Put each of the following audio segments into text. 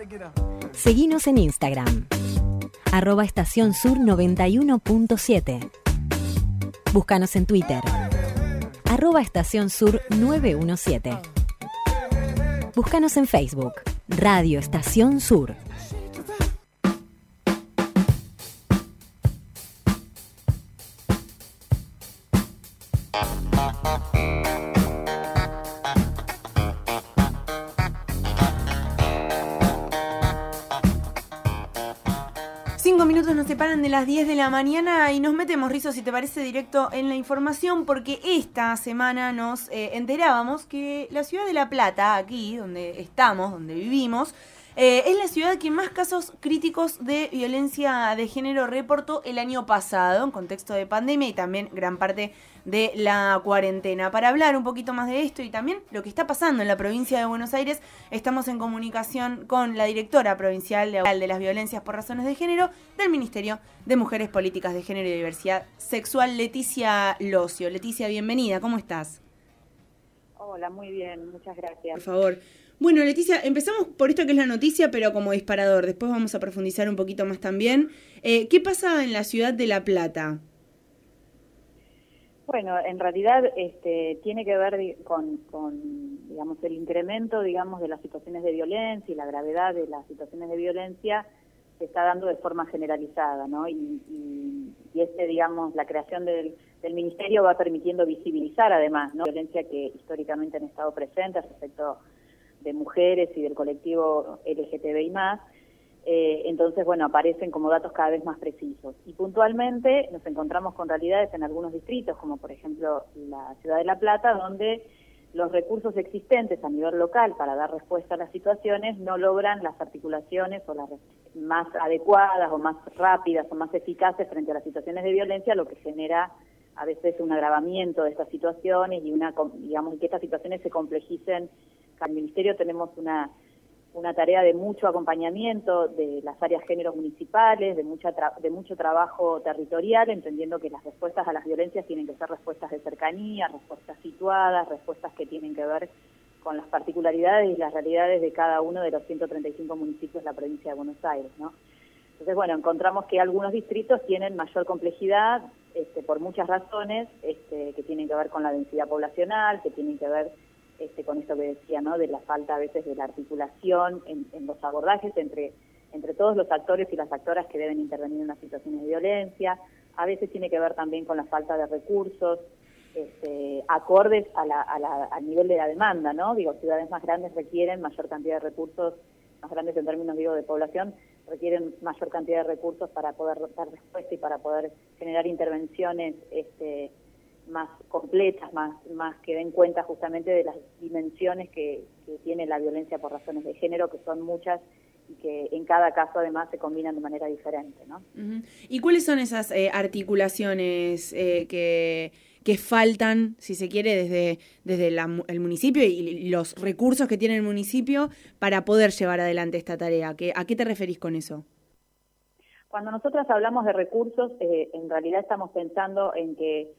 Seguinos en Instagram, @Estación Sur 91.7. Búscanos en Twitter, @Estación Sur 917. Búscanos en Facebook, Radio Estación Sur. Nos separan de las 10 de la mañana y nos metemos, Rizo, si te parece, directo en la información, porque esta semana nos enterábamos que la ciudad de La Plata, aquí donde estamos, donde vivimos, es la ciudad que más casos críticos de violencia de género reportó el año pasado, en contexto de pandemia y también gran parte de la cuarentena. Para hablar un poquito más de esto y también lo que está pasando en la provincia de Buenos Aires, estamos en comunicación con la directora provincial de las violencias por razones de género del Ministerio de Mujeres, Políticas de Género y Diversidad Sexual, Leticia Locio. Leticia, bienvenida, ¿cómo estás? Hola, muy bien, muchas gracias. Por favor. Bueno, Leticia, empezamos por esto que es la noticia, pero como disparador. Después vamos a profundizar un poquito más también. ¿Qué pasa en la ciudad de La Plata? Bueno, en realidad tiene que ver con digamos, el incremento, digamos, de las situaciones de violencia y la gravedad de las situaciones de violencia se está dando de forma generalizada, ¿no? Y digamos, la creación del ministerio va permitiendo visibilizar además, ¿no?, violencia que históricamente han estado presentes respecto de mujeres y del colectivo LGTBI+. Entonces, bueno, aparecen como datos cada vez más precisos. Y puntualmente nos encontramos con realidades en algunos distritos, como por ejemplo la ciudad de La Plata, donde los recursos existentes a nivel local para dar respuesta a las situaciones no logran las articulaciones o las más adecuadas o más rápidas o más eficaces frente a las situaciones de violencia, lo que genera a veces un agravamiento de estas situaciones y digamos, que estas situaciones se complejicen. Al Ministerio tenemos una tarea de mucho acompañamiento de las áreas géneros municipales, de mucho trabajo territorial, entendiendo que las respuestas a las violencias tienen que ser respuestas de cercanía, respuestas situadas, respuestas que tienen que ver con las particularidades y las realidades de cada uno de los 135 municipios de la provincia de Buenos Aires, ¿no? Entonces, bueno, encontramos que algunos distritos tienen mayor complejidad por muchas razones, que tienen que ver con la densidad poblacional, que tienen que ver con esto que decía, ¿no?, de la falta a veces de la articulación en los abordajes entre todos los actores y las actoras que deben intervenir en las situaciones de violencia. A veces tiene que ver también con la falta de recursos acordes al nivel de la demanda, ¿no? Digo, ciudades más grandes requieren mayor cantidad de recursos, más grandes en términos, digo, de población, requieren mayor cantidad de recursos para poder dar respuesta y para poder generar intervenciones más completas, más que den cuenta justamente de las dimensiones que tiene la violencia por razones de género, que son muchas y que en cada caso además se combinan de manera diferente, ¿no? Uh-huh. ¿Y cuáles son esas articulaciones que faltan, si se quiere, desde el municipio y los recursos que tiene el municipio para poder llevar adelante esta tarea? ¿A qué te referís con eso? Cuando nosotras hablamos de recursos, en realidad estamos pensando en que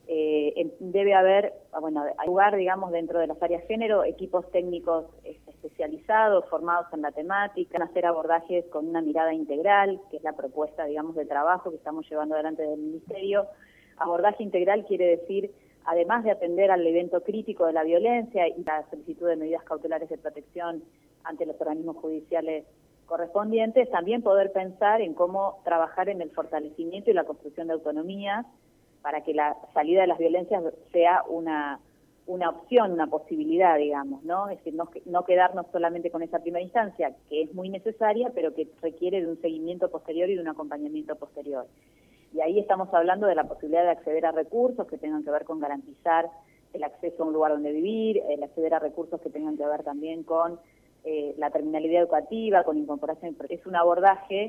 debe haber, hay lugar, digamos, dentro de las áreas género, equipos técnicos especializados, formados en la temática, hacer abordajes con una mirada integral, que es la propuesta, digamos, de trabajo que estamos llevando adelante del Ministerio. Abordaje integral quiere decir, además de atender al evento crítico de la violencia y la solicitud de medidas cautelares de protección ante los organismos judiciales correspondientes, también poder pensar en cómo trabajar en el fortalecimiento y la construcción de autonomías para que la salida de las violencias sea una opción, una posibilidad, digamos, ¿no? Es decir, no quedarnos solamente con esa primera instancia, que es muy necesaria, pero que requiere de un seguimiento posterior y de un acompañamiento posterior. Y ahí estamos hablando de la posibilidad de acceder a recursos que tengan que ver con garantizar el acceso a un lugar donde vivir, el acceder a recursos que tengan que ver también con la terminalidad educativa, con incorporación. Es un abordaje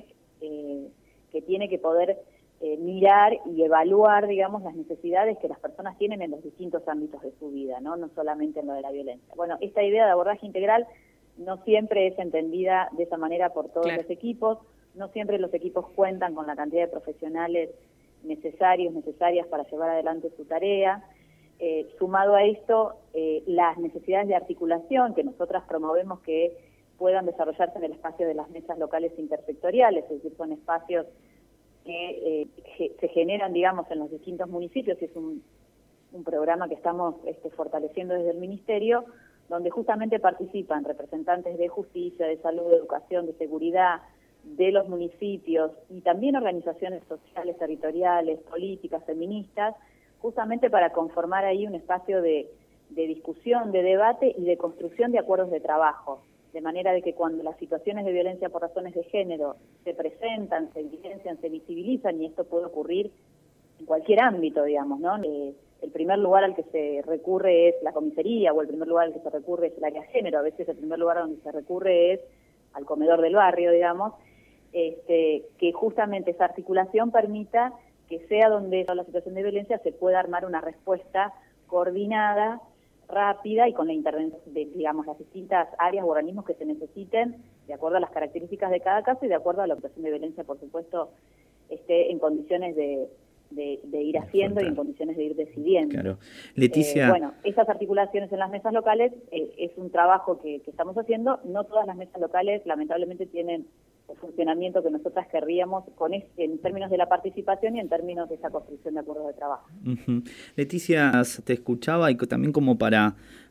que tiene que poder mirar y evaluar, digamos, las necesidades que las personas tienen en los distintos ámbitos de su vida, ¿no? No solamente en lo de la violencia. Bueno, esta idea de abordaje integral no siempre es entendida de esa manera por todos los equipos, no siempre los equipos cuentan con la cantidad de profesionales necesarias para llevar adelante su tarea. Sumado a esto, las necesidades de articulación que nosotras promovemos que puedan desarrollarse en el espacio de las mesas locales intersectoriales, es decir, son espacios que se generan, digamos, en los distintos municipios, y es un programa que estamos fortaleciendo desde el Ministerio, donde justamente participan representantes de justicia, de salud, de educación, de seguridad, de los municipios y también organizaciones sociales, territoriales, políticas, feministas, justamente para conformar ahí un espacio de discusión, de debate y de construcción de acuerdos de trabajo, de manera de que cuando las situaciones de violencia por razones de género se presentan, se evidencian, se visibilizan, y esto puede ocurrir en cualquier ámbito, digamos, ¿no? El primer lugar al que se recurre es la comisaría, o el primer lugar al que se recurre es el área género, a veces el primer lugar donde se recurre es al comedor del barrio, digamos, que justamente esa articulación permita que sea donde la situación de violencia se pueda armar una respuesta coordinada, rápida y con la intervención de, digamos, las distintas áreas o organismos que se necesiten, de acuerdo a las características de cada caso y de acuerdo a la situación de violencia, por supuesto, esté en condiciones de ir haciendo y en condiciones de ir decidiendo. Claro. Leticia. Bueno, esas articulaciones en las mesas locales es un trabajo que estamos haciendo. No todas las mesas locales, lamentablemente, tienen el funcionamiento que nosotras querríamos en términos de la participación y en términos de esa construcción de acuerdos de trabajo. Uh-huh. Leticia, te escuchaba y también como para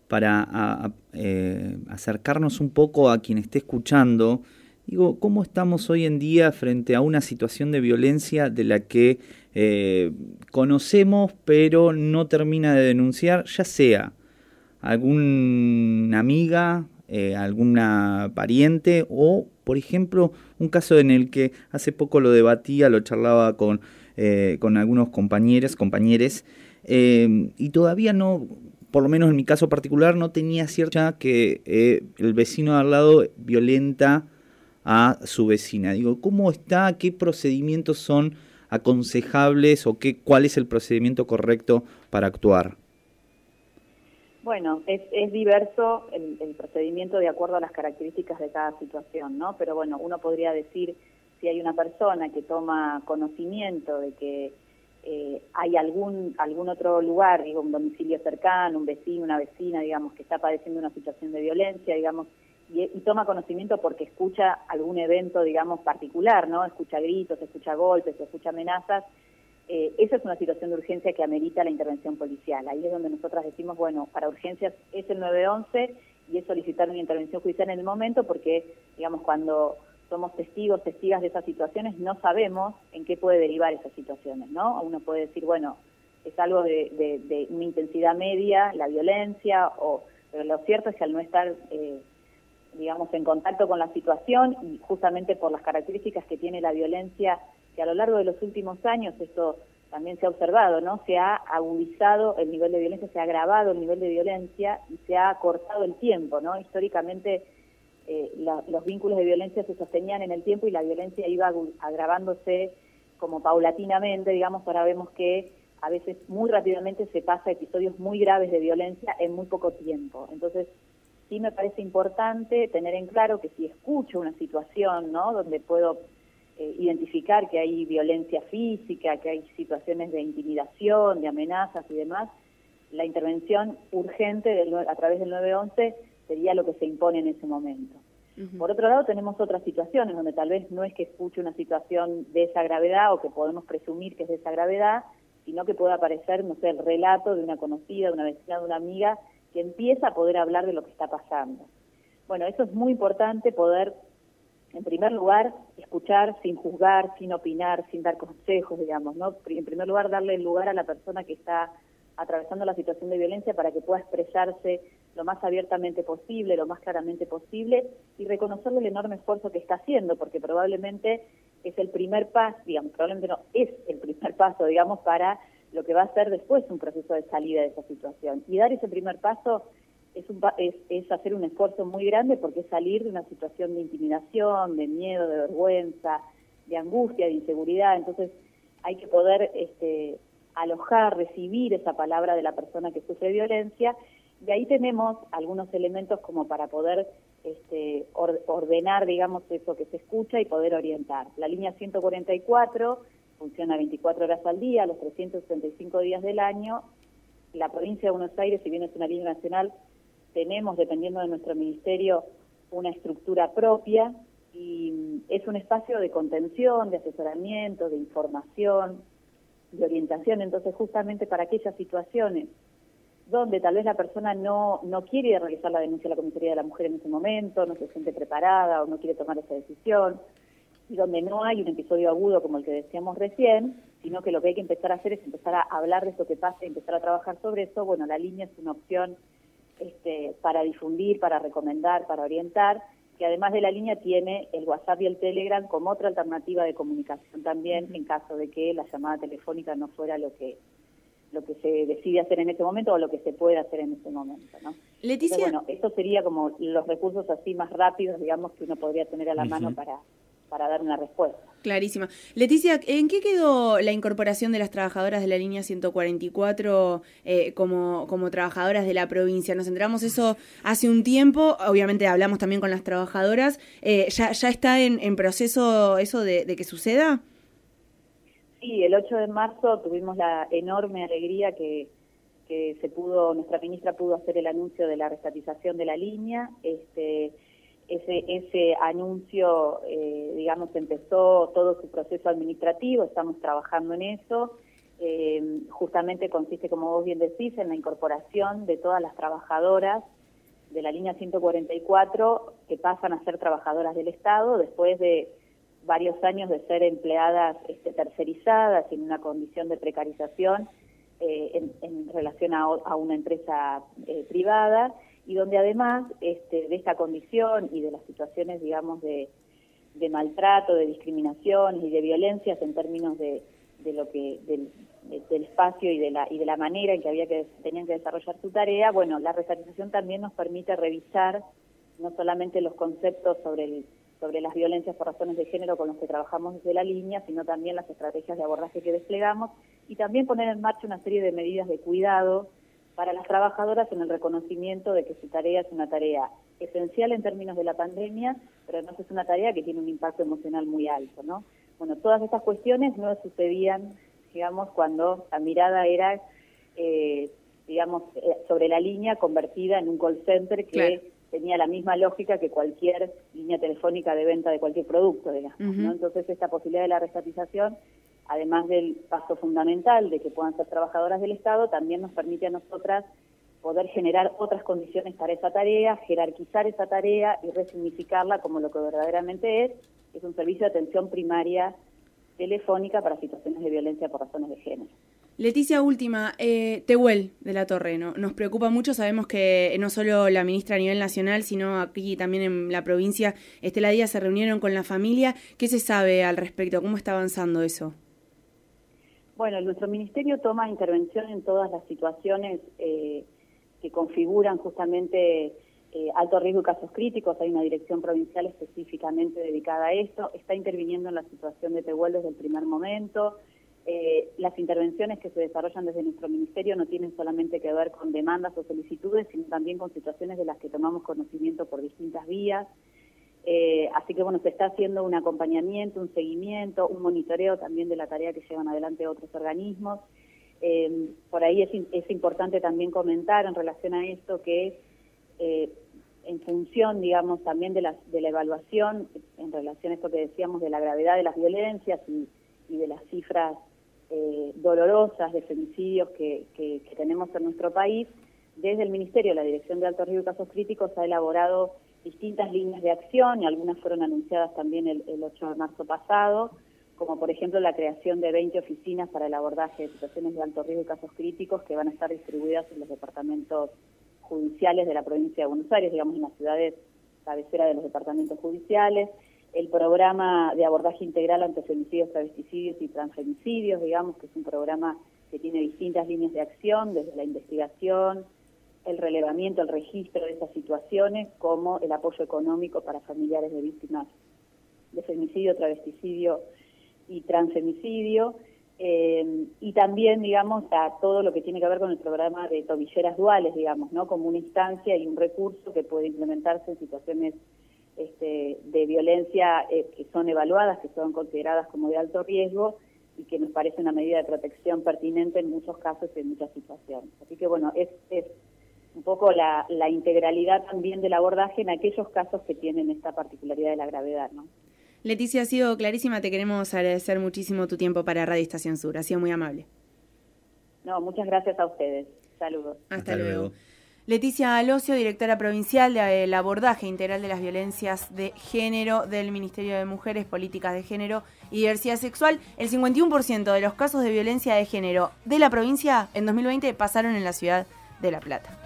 acercarnos un poco a quien esté escuchando. Digo, ¿cómo estamos hoy en día frente a una situación de violencia de la que conocemos pero no termina de denunciar, ya sea alguna amiga, alguna pariente o, por ejemplo, un caso en el que hace poco lo debatía, lo charlaba con algunos compañeres, y todavía no, por lo menos en mi caso particular, no tenía cierta que el vecino de al lado violenta a su vecina. Digo, ¿cómo está? ¿Qué procedimientos son aconsejables o cuál es el procedimiento correcto para actuar? Bueno, es diverso el procedimiento de acuerdo a las características de cada situación, ¿no? Pero bueno, uno podría decir, si hay una persona que toma conocimiento de que hay algún otro lugar, digo, un domicilio cercano, un vecino, una vecina, digamos, que está padeciendo una situación de violencia, digamos, y toma conocimiento porque escucha algún evento, digamos, particular, ¿no? Escucha gritos, escucha golpes, escucha amenazas. Esa es una situación de urgencia que amerita la intervención policial. Ahí es donde nosotras decimos, bueno, para urgencias es el 911 y es solicitar una intervención judicial en el momento porque, digamos, cuando somos testigas de esas situaciones, no sabemos en qué puede derivar esas situaciones, ¿no? Uno puede decir, bueno, es algo de una intensidad media, la violencia, pero lo cierto es que al no estar digamos, en contacto con la situación y justamente por las características que tiene la violencia, que a lo largo de los últimos años esto también se ha observado, ¿no? Se ha agudizado el nivel de violencia, se ha agravado el nivel de violencia y se ha acortado el tiempo, ¿no? Históricamente los vínculos de violencia se sostenían en el tiempo y la violencia iba agravándose como paulatinamente, digamos. Ahora vemos que a veces muy rápidamente se pasa a episodios muy graves de violencia en muy poco tiempo. Entonces, sí me parece importante tener en claro que si escucho una situación, ¿no?, donde puedo identificar que hay violencia física, que hay situaciones de intimidación, de amenazas y demás, la intervención urgente a través del 911 sería lo que se impone en ese momento. Uh-huh. Por otro lado, tenemos otras situaciones donde tal vez no es que escuche una situación de esa gravedad o que podemos presumir que es de esa gravedad, sino que puede aparecer, no sé, el relato de una conocida, de una vecina, de una amiga, que empieza a poder hablar de lo que está pasando. Bueno, eso es muy importante, poder, en primer lugar, escuchar sin juzgar, sin opinar, sin dar consejos, digamos, ¿no? En primer lugar, darle el lugar a la persona que está atravesando la situación de violencia para que pueda expresarse lo más abiertamente posible, lo más claramente posible, y reconocerle el enorme esfuerzo que está haciendo, porque probablemente es el primer paso, digamos, probablemente no, es el primer paso, digamos, para lo que va a ser después un proceso de salida de esa situación. Y dar ese primer paso es hacer un esfuerzo muy grande porque es salir de una situación de intimidación, de miedo, de vergüenza, de angustia, de inseguridad. Entonces hay que poder alojar, recibir esa palabra de la persona que sufre violencia. Y ahí tenemos algunos elementos como para poder ordenar, digamos, eso que se escucha y poder orientar. La línea 144 funciona 24 horas al día, los 365 días del año. La provincia de Buenos Aires, si bien es una línea nacional, tenemos, dependiendo de nuestro ministerio, una estructura propia y es un espacio de contención, de asesoramiento, de información, de orientación. Entonces, justamente para aquellas situaciones donde tal vez la persona no quiere ir a realizar la denuncia a la Comisaría de la Mujer en ese momento, no se siente preparada o no quiere tomar esa decisión, y donde no hay un episodio agudo como el que decíamos recién, sino que lo que hay que empezar a hacer es empezar a hablar de eso que pasa y empezar a trabajar sobre eso. Bueno, la línea es una opción para difundir, para recomendar, para orientar, que además de la línea tiene el WhatsApp y el Telegram como otra alternativa de comunicación también, en caso de que la llamada telefónica no fuera lo que se decide hacer en ese momento o lo que se puede hacer en ese momento, ¿no? Leticia. Entonces, bueno, esto sería como los recursos así más rápidos, digamos, que uno podría tener a la mano para dar una respuesta. Clarísima. Leticia, ¿en qué quedó la incorporación de las trabajadoras de la línea 144 como trabajadoras de la provincia? Nos enteramos eso hace un tiempo, obviamente hablamos también con las trabajadoras. ¿Ya está en proceso eso de que suceda? Sí, el 8 de marzo tuvimos la enorme alegría que nuestra ministra pudo hacer el anuncio de la rescatización de la línea. Ese anuncio, digamos, empezó todo su proceso administrativo, estamos trabajando en eso. Justamente consiste, como vos bien decís, en la incorporación de todas las trabajadoras de la línea 144 que pasan a ser trabajadoras del Estado después de varios años de ser empleadas tercerizadas en una condición de precarización en relación a una empresa privada, y donde además de esta condición y de las situaciones, digamos, de maltrato, de discriminación y de violencias en términos del espacio y de la manera en que tenían que desarrollar su tarea, bueno, la rescatización también nos permite revisar no solamente los conceptos sobre las violencias por razones de género con los que trabajamos desde la línea, sino también las estrategias de abordaje que desplegamos, y también poner en marcha una serie de medidas de cuidado para las trabajadoras en el reconocimiento de que su tarea es una tarea esencial en términos de la pandemia, pero además es una tarea que tiene un impacto emocional muy alto, ¿no? Bueno, todas estas cuestiones no sucedían, digamos, cuando la mirada era, sobre la línea convertida en un call center que... Claro. Tenía la misma lógica que cualquier línea telefónica de venta de cualquier producto, digamos, ¿no? Entonces, esta posibilidad de la rescatización, además del paso fundamental de que puedan ser trabajadoras del Estado, también nos permite a nosotras poder generar otras condiciones para esa tarea, jerarquizar esa tarea y resignificarla como lo que verdaderamente es un servicio de atención primaria telefónica para situaciones de violencia por razones de género. Leticia, última, Tehuel de la Torre, ¿no? Nos preocupa mucho, sabemos que no solo la ministra a nivel nacional, sino aquí también en la provincia, Estela Díaz, se reunieron con la familia. ¿Qué se sabe al respecto? ¿Cómo está avanzando eso? Bueno, nuestro ministerio toma intervención en todas las situaciones que configuran justamente alto riesgo y casos críticos. Hay una dirección provincial específicamente dedicada a esto. Está interviniendo en la situación de Tehuel desde el primer momento. Las intervenciones que se desarrollan desde nuestro ministerio no tienen solamente que ver con demandas o solicitudes, sino también con situaciones de las que tomamos conocimiento por distintas vías. Así que, bueno, se está haciendo un acompañamiento, un seguimiento, un monitoreo también de la tarea que llevan adelante otros organismos. Por ahí es importante también comentar en relación a esto que en función, digamos, también de la evaluación, en relación a esto que decíamos de la gravedad de las violencias y de las cifras dolorosas de femicidios que tenemos en nuestro país, desde el Ministerio, la Dirección de Alto Riesgo y Casos Críticos ha elaborado distintas líneas de acción, y algunas fueron anunciadas también el 8 de marzo pasado, como por ejemplo la creación de 20 oficinas para el abordaje de situaciones de alto riesgo y casos críticos que van a estar distribuidas en los departamentos judiciales de la provincia de Buenos Aires, digamos en las ciudades cabecera de los departamentos judiciales, el programa de abordaje integral ante femicidios, travesticidios y transfemicidios, digamos, que es un programa que tiene distintas líneas de acción, desde la investigación, el relevamiento, el registro de esas situaciones, como el apoyo económico para familiares de víctimas de femicidio, travesticidio y transfemicidio, y también, digamos, a todo lo que tiene que ver con el programa de tobilleras duales, digamos, ¿no? Como una instancia y un recurso que puede implementarse en situaciones de violencia que son evaluadas, que son consideradas como de alto riesgo y que nos parece una medida de protección pertinente en muchos casos y en muchas situaciones. Así que, bueno, es un poco la integralidad también del abordaje en aquellos casos que tienen esta particularidad de la gravedad, ¿no? Leticia, ha sido clarísima, te queremos agradecer muchísimo tu tiempo para Radio Estación Sur, ha sido muy amable. No, muchas gracias a ustedes. Saludos. Hasta luego. Leticia Alosio, directora provincial del abordaje integral de las violencias de género del Ministerio de Mujeres, Políticas de Género y Diversidad Sexual. El 51% de los casos de violencia de género de la provincia en 2020 pasaron en la ciudad de La Plata.